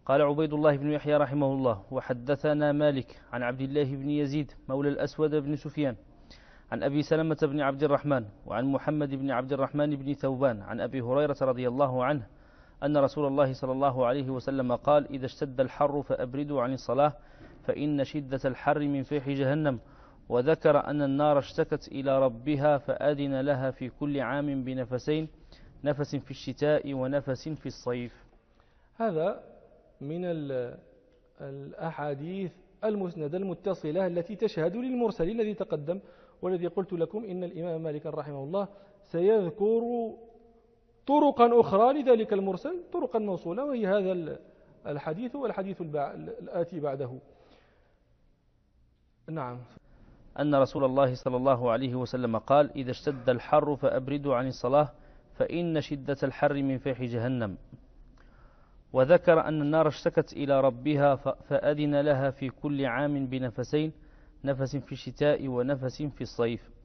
قال عبيد الله بن يحيى رحمه الله: وحدثنا مالك عن عبد الله بن يزيد مولى الأسود بن سفيان عن أبي سلمة بن عبد الرحمن وعن محمد بن عبد الرحمن بن ثوبان عن أبي هريرة رضي الله عنه أن رسول الله صلى الله عليه وسلم قال: إذا اشتد الحر فأبردوا عن الصلاة فإن شدة الحر من فيح جهنم. وذكر أن النار اشتكت إلى ربها فأذن لها في كل عام بنفسين، نفس في الشتاء ونفس في الصيف. هذا من الأحاديث المسندة المتصلة التي تشهد للمرسل الذي تقدم، والذي قلت لكم إن الإمام مالك رحمه الله سيذكر طرقا أخرى لذلك المرسل، طرقا موصولة، وهي هذا الحديث والحديث الآتي بعده. نعم. أن رسول الله صلى الله عليه وسلم قال: إذا اشتد الحر فأبردوا عن الصلاة فإن شدة الحر من فيح جهنم. وذكر أن النار اشتكت إلى ربها فأذن لها في كل عام بنفسين، نفس في الشتاء ونفس في الصيف.